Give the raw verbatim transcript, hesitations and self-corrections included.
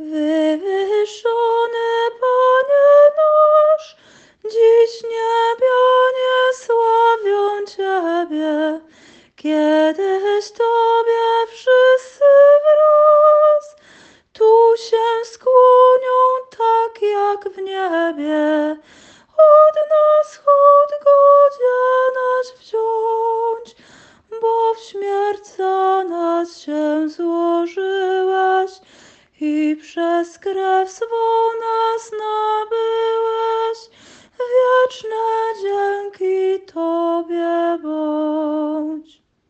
Wywyższony Panie nasz, dziś niebianie sławią Ciebie, kiedyś Tobie wszyscy wraz tu się skłonią tak jak w niebie. Od nas chód godzienaś wziąć, bo w śmierć za nas się złożyłeś i przez krew swą nas nabyłeś. Wieczne dzięki Tobie bądź.